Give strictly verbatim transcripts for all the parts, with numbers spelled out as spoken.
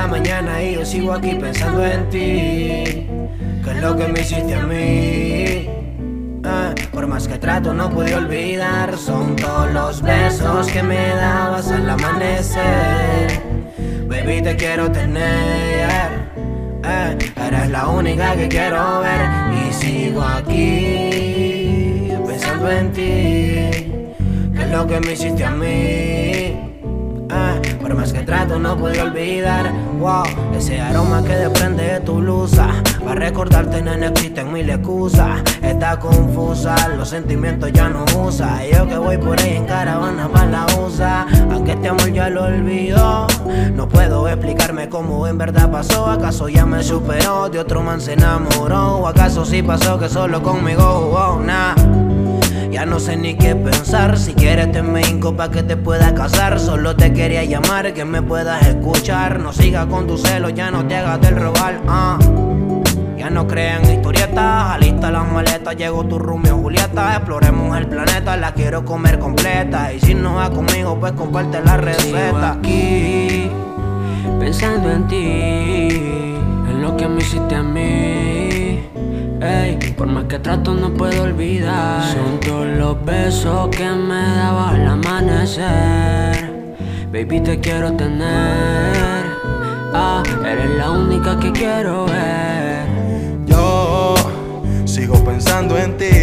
la mañana y yo sigo aquí pensando en ti. ¿Qué es lo que me hiciste a mí? Eh, por más que trato no pude olvidar. Son todos los besos que me dabas al amanecer. Baby, te quiero tener. Eh, eres la única que quiero ver. Y sigo aquí pensando en ti. ¿Qué es lo que me hiciste a mí? Eh, por más que trato no pude olvidar. Wow, ese aroma que desprende de tu blusa. Para recordarte, nena, existen mil excusas. Está confusa, los sentimientos ya no usa. Yo que voy por ahí en caravana pa' la usa. Aunque este amor ya lo olvidó, no puedo explicarme cómo en verdad pasó. ¿Acaso ya me superó? De otro man se enamoró. ¿O acaso sí pasó que solo conmigo jugó? Nah, ya no sé ni qué pensar. Si quieres te me hinco pa' que te pueda casar. Solo te quería llamar, que me puedas escuchar. No sigas con tu celo, ya no te hagas del rogar. uh. Ya no crean historietas, alista las maletas. Llegó tu Romeo Julieta, exploremos el planeta. La quiero comer completa. Y si no va conmigo, pues comparte la receta. Sigo aquí, pensando en ti, en lo que me hiciste a mí. Ey, por más que trato no puedo olvidar. Son todos los besos que me daba al amanecer. Baby, te quiero tener. Ah, eres la única que quiero ver. Yo sigo pensando en ti,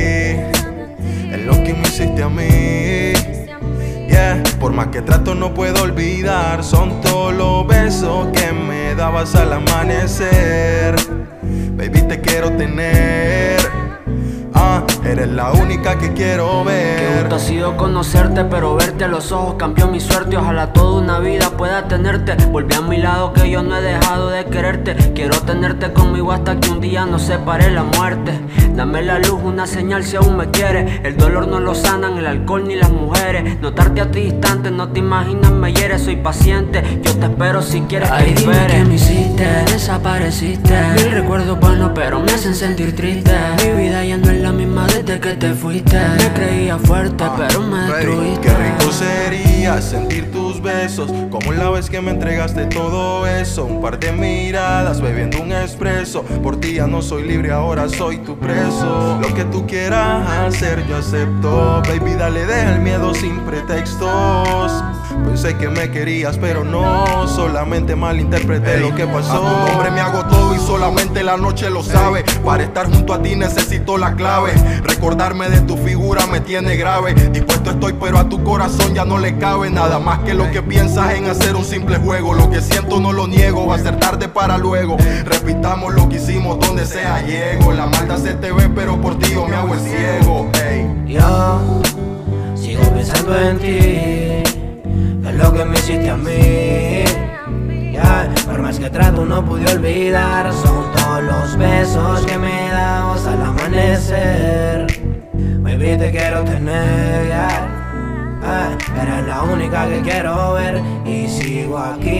en lo que me hiciste a mí. Yeah, por más que trato no puedo olvidar. Son todos los besos que me dabas al amanecer. Baby, te quiero tener. Ah, eres la única que quiero ver. Qué gusto ha sido conocerte, pero verte a los ojos cambió mi suerte. Ojalá toda una vida pueda tenerte. Volví a mi lado que yo no he dejado de quererte. Quiero tenerte conmigo hasta que un día nos separe la muerte. Dame la luz, una señal si aún me quieres. El dolor no lo sanan, el alcohol ni las mujeres. Notarte a ti distante, no te imaginas, me hieres. Soy paciente, yo te espero si quieres que Ay, dime esperes. qué me hiciste, desapareciste. Mil recuerdos buenos pero me hacen sentir triste. Mi vida ya no es la misma desde que te fuiste. Me creía fuerte pero me Hey, destruiste. qué rico sería sentir tus besos, como la vez que me entregaste todo eso. Un par de miradas bebiendo un expreso. Por ti ya no soy libre, ahora soy tu preso. Lo que tú quieras hacer yo acepto. Baby, dale, deja el miedo sin pretextos. Pensé que me querías pero no, solamente malinterpreté lo que pasó. A tu nombre me hago todo y solamente la noche lo sabe. Para estar junto a ti necesito la clave. Recordarme de tu figura me tiene grave. Dispuesto estoy pero a tu corazón ya no le cabe nada más que lo que piensas en hacer un simple juego. Lo que siento no lo niego, va a ser tarde para luego. Repitamos lo que hicimos donde sea llego. La maldad se te ve pero por ti yo me hago el ciego. Ey. Yo sigo pensando en ti. ¿Qué es lo que me hiciste a mí? Yeah, por más que trato no pude olvidar. Son todos los besos que me dabas al amanecer. Baby, te quiero tener. Yeah. Eh, eres la única que quiero ver. Y sigo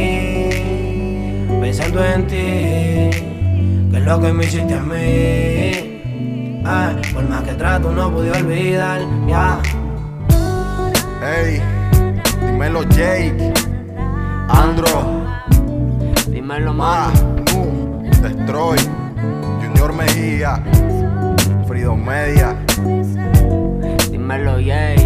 aquí pensando en ti. ¿Qué es lo que me hiciste a mí? Eh, por más que trato no pude olvidar. Yeah. Ey, dímelo Jake, Andro, Dímelo Ma, mano. Nu, Destroy, Junior Mejía, Freedom Media. Dímelo Jay.